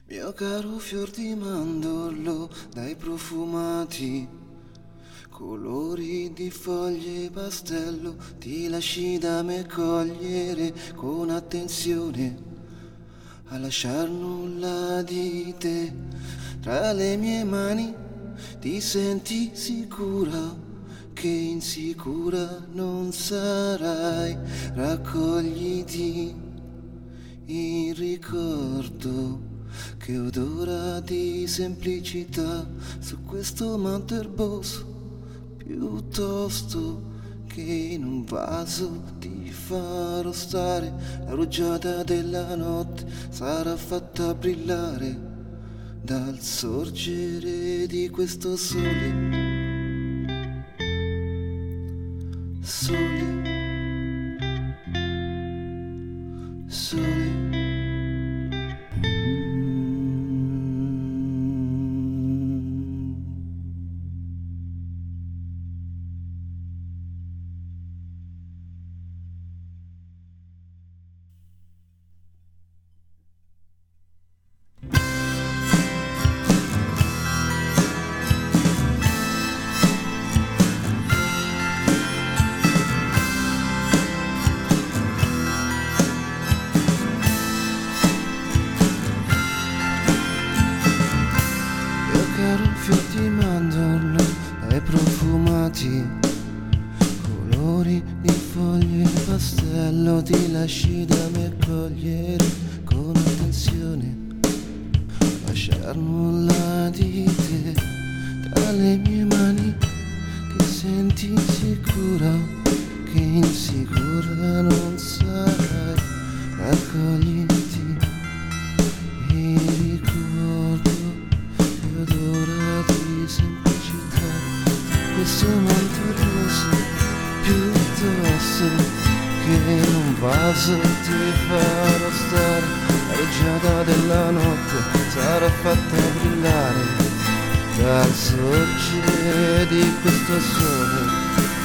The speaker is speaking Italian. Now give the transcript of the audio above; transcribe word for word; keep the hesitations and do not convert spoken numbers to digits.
Mio caro fior di mandorlo dai profumati colori di foglie pastello, ti lasci da me cogliere con attenzione, a lasciar nulla di te tra le mie mani. Ti senti sicura che insicura non sarai, raccogliti il ricordo che odora di semplicità su questo manto erboso, piuttosto che in un vaso ti farò stare. La rugiada della notte sarà fatta brillare dal sorgere di questo sole, sole, sole. Fior di mandorlo e profumati colori di foglie pastello, ti lasci da me cogliere con attenzione, lasciar nulla di te tra le mie mani. Ti senti sicura che insicura non sarai, raccogliti il ricordo che odora di semplicità, questo manto rosso, piuttosto che in un vaso ti farò stare. La rugiada della notte sarà fatta brillare dal sorgere di questo sole,